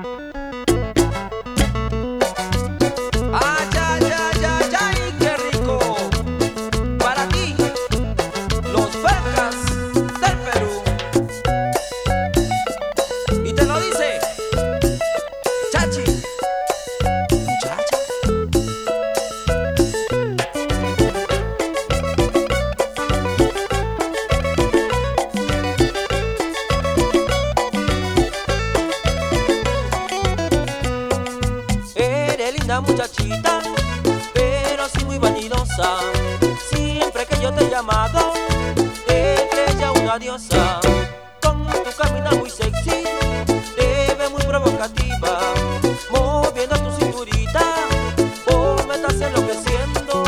Ay, ay, ay, ay, ay, qué rico. Para ti, los Fercas del Perú. Y te lo dice Chachi, muchacha. Eres linda muchachita, pero sí muy vanidosa. Siempre que yo te he llamado, te crees ya una diosa. Con tu camina muy sexy, te ves muy provocativa. Moviendo tu cinturita, vos me estás enloqueciendo.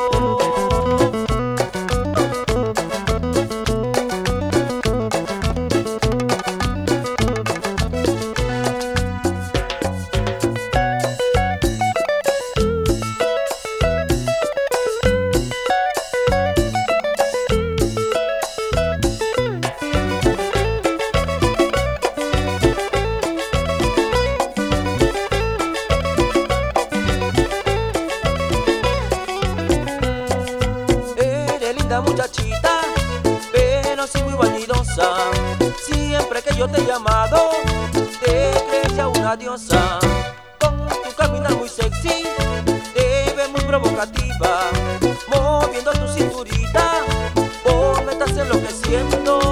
Muchachita, pero sí muy vanidosa. Siempre que yo te he llamado, te crees ya una diosa. Con tu caminar muy sexy, te ves muy provocativa. Moviendo tu cinturita, vos me estás enloqueciendo.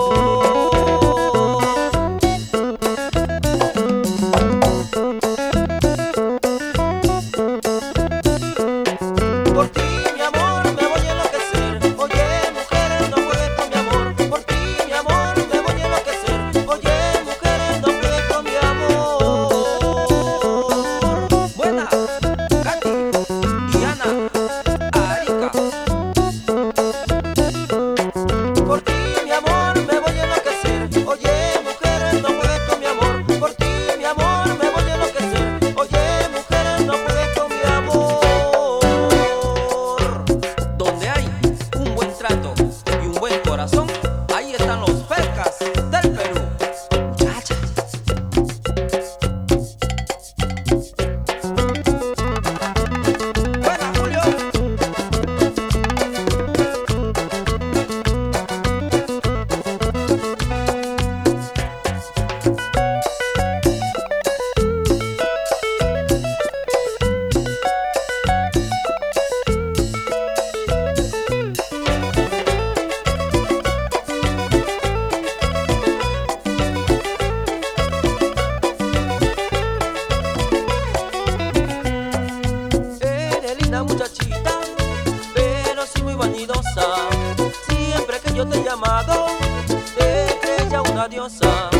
Por ti, mi amor, me voy a enloquecer. Oye, mujeres, no juegues con mi amor. Por ti, mi amor, me voy a enloquecer. Oye, mujeres, no juegues con mi amor. Buena, Katy, Diana, Arica. Por ti, mi amor, me voy a enloquecer. Oye, mujeres, no juegues con mi amor. Por ti, mi amor, me voy a enloquecer. Oye, mujeres, no juegues con mi amor. Donde hay un buen trato y un buen corazón, ahí están los Fercas del Perú. Muchacha. Buena, Julio. Eres linda muchachita, pero sí muy vanidosa. Siempre que yo te he llamado, te crees ya una diosa.